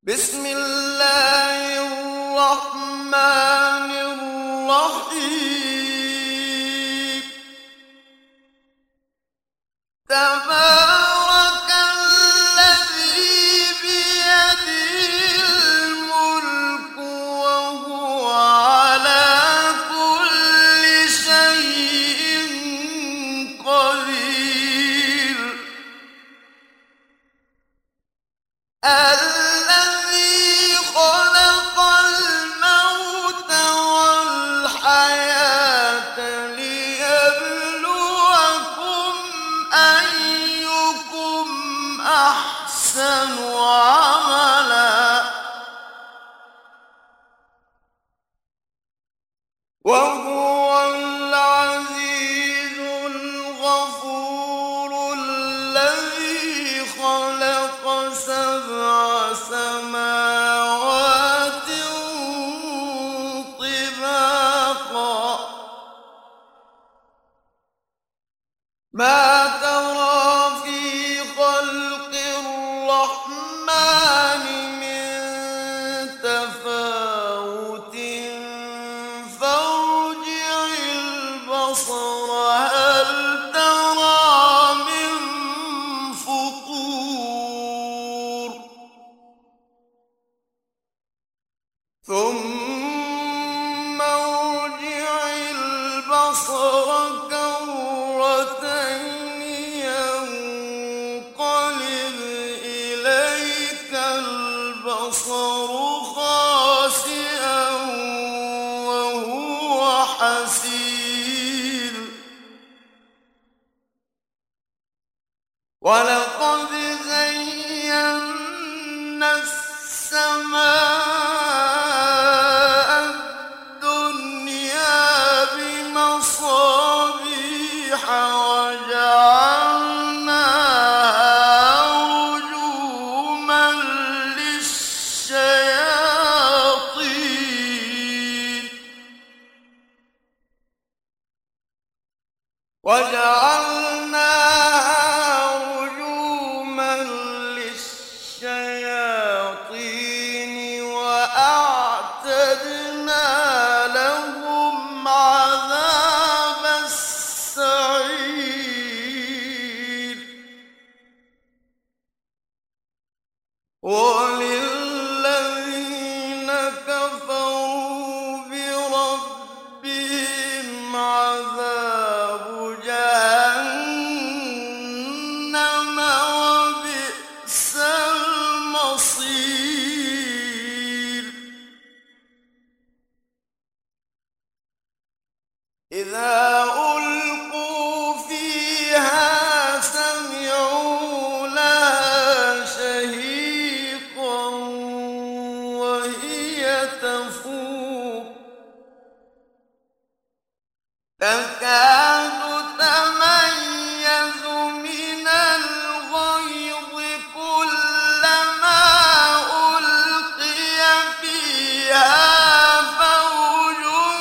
بسم الله الرحمن الرحيم. تبارك الذي بيده الملك وهو على كل شيء قدير. الذي خلق الموت والحياة ليبلوكم أيكم أحسن عملا وهو العزيز الغفور. الذي خلق سبع سماوات طباقا ما ترى في خلق الرحمن من تفاوت فارجع البصر هل ترى من فطور ثم ارجع البصر كرتين ينقلب إليك البصر خاسئا وهو حسير. ولقد زينا السماء الدنيا بمصابيح وجعلناها رجوما للشياطين وأعتدنا لهم عذاب السعير. وللذين كفروا بربهم عذاب جهنم وبئس المصير. إذا ألقوا فيها سمعوا لها شهيقا وهي تفور تكاد تميز من الغيظ كلما ألقي فيها فوج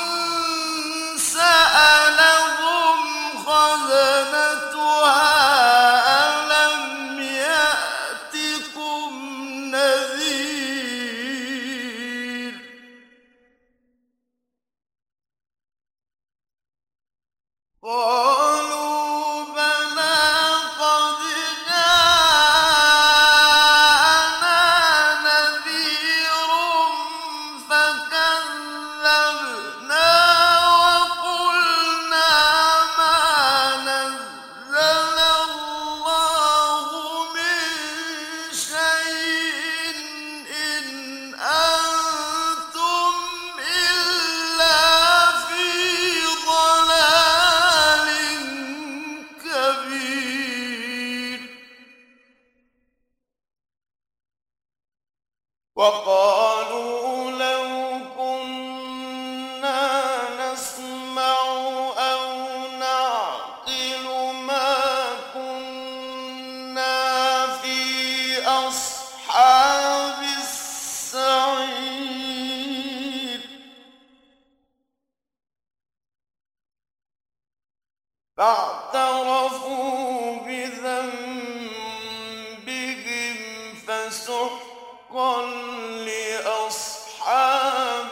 سألهم خزنتها ألم يأتكم نذير. قالوا بلى قد جاءنا نذير فكذبنا وقلنا ما نزل الله من شيء إن أنتم إلا في ضلال كبير. وقالوا لو كنا نسمع أو نعقل ما كنا في أصحاب السعير. فاعترفوا بذنبهم فسحقا لأصحاب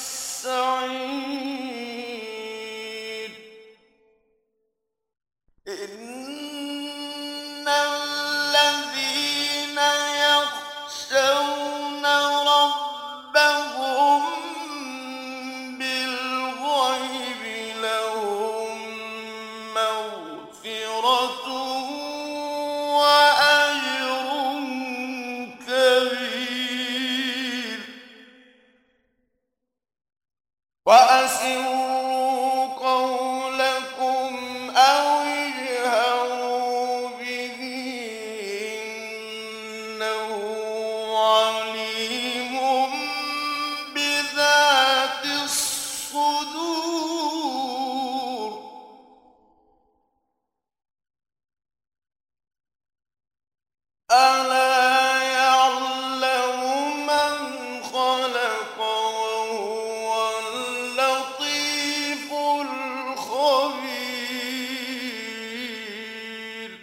السعير إن الذين يخشون ربهم بالغيب لهم مغفرة وأجر كبير وأسروا قولكم أو اجهروا به إنه عليم بذات الصدور ألا يعلم من خلق وهو اللطيف الخبير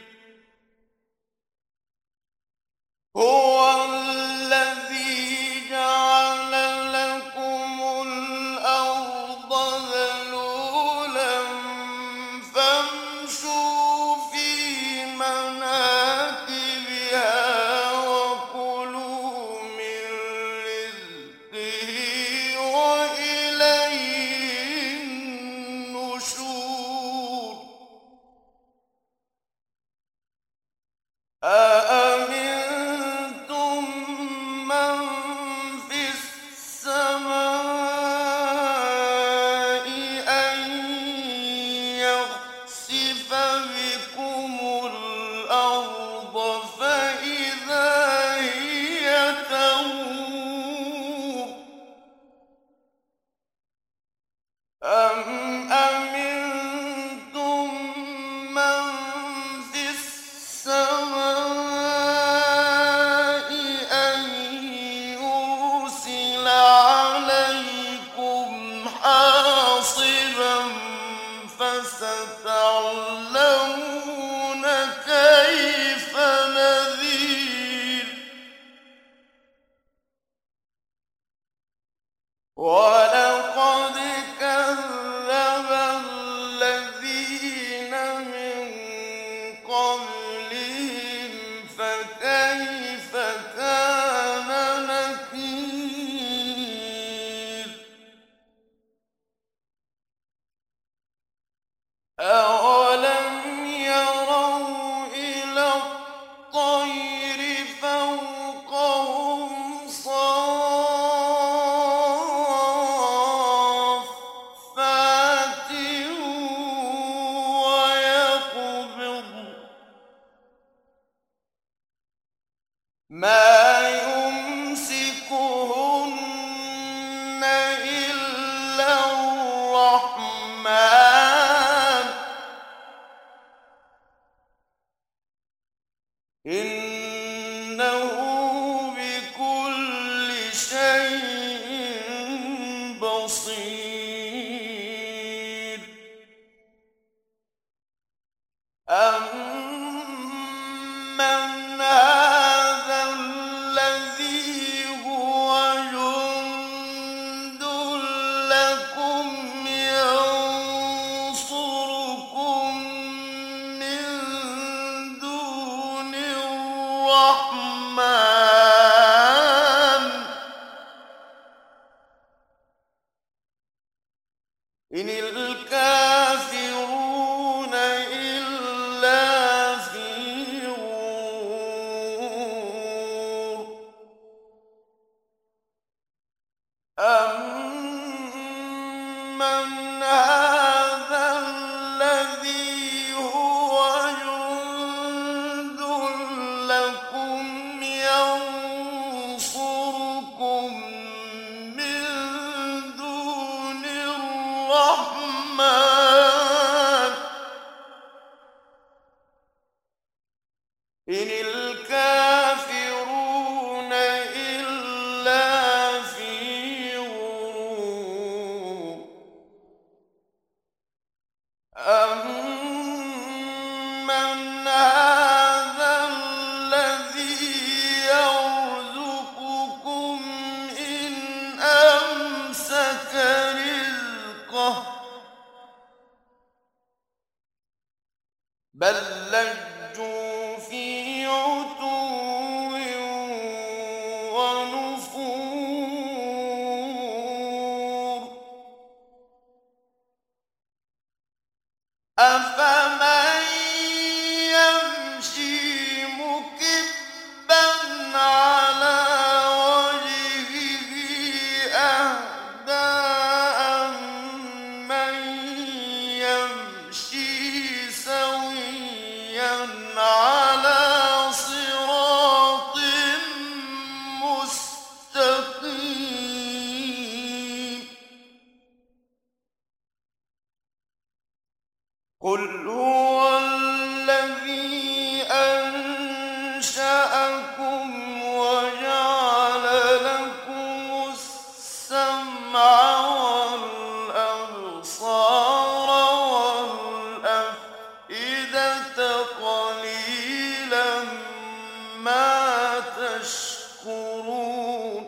هو الذي جعل لكم الأرض ذلولا فامشوا في مناكبها وكلوا من رزقه وإليه النشور أأمنتم من في السماء أن يخسف بكم الأرض فإذا هي تمور أم أمنتم من في السماء أن يرسل عليكم حاصبا فستعلمون كيف نذير ولقد كذب الذين من قبلهم فكيف كان نكير أولم يروا إلى الطير فوقهم صافات ويقبضن ما يمسكهن إلا الرحمن إنه بكل شيء بصير أمن هذا الذي هو جند لكم ينصركم من دون الرحمن إن الكافرون إلا في غرور أمن هذا الذي هو جند لكم ينصركم من دون الرحمن ونفور أفمن يمشي مكبا على وجهه أهدى أمن يمشي سويا على صراط مستقيم قل هو الذي أنشأكم وجعل لكم السمع والأبصار والأفئدة قليلا ما تشكرون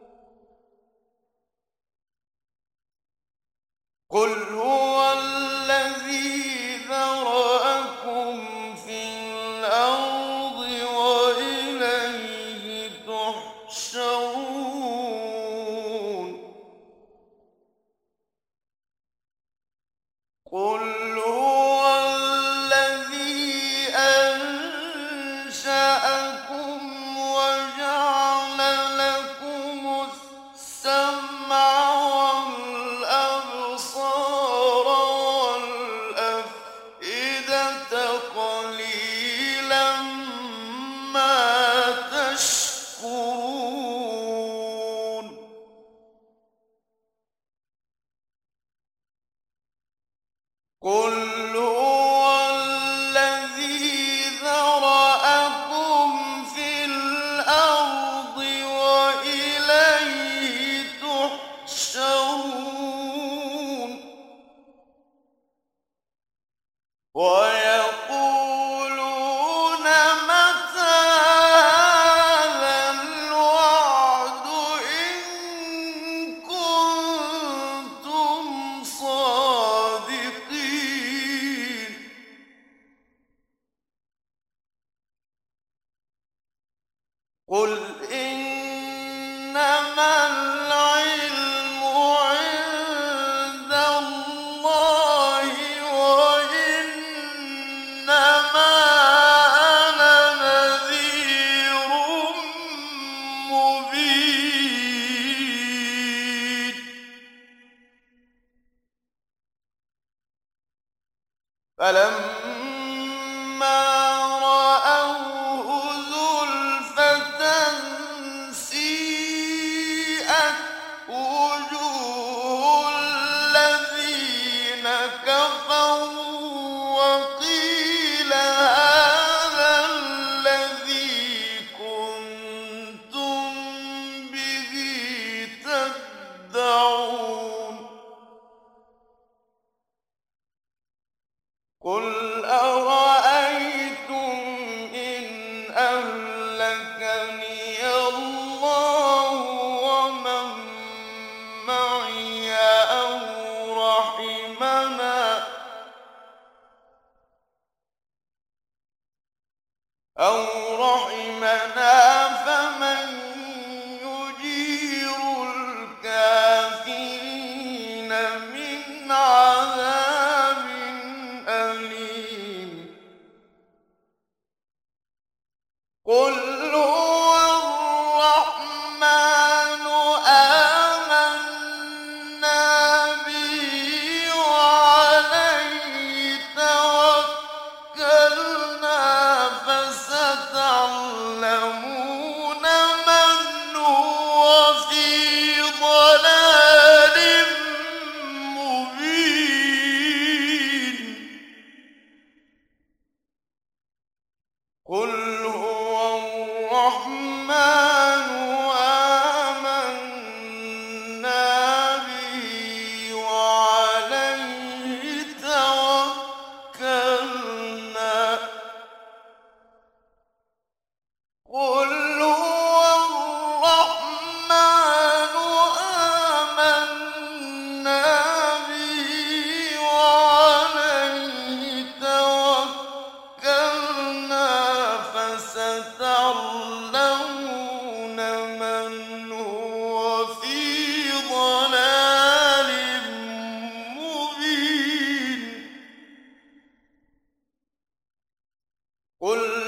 قل هو الذي ذرأكم في الأرض وإليه تحشرون قل هو الذي أنشأكم وجعل لكم السمع والأبصار والأفئدة قليلا ما تشكرون قل هو الذي ذرأكم في الأرض وإليه تحشرون ويقولون متى هذا الوعد إن كنتم صادقين قل إنما العلم عند الله وإنما أنا نذير مبين فلما رأوه زلفة سيئت وجوه الذين كفروا وقيل هذا الذي كنتم به تدعون قل أرأيتم إن أهلكني الله ومن معي أو رحمنا فمن يجير الكافرين من عذاب أليم قل هو الرحمن آمنا به وعليه توكلنا فستعلمون من هو في ضلال مبين قل هو الرحمن آمنا به وعليه توكلنا قل هو الرحمن آمنا به وعليه توكلنا فستعلمون من قل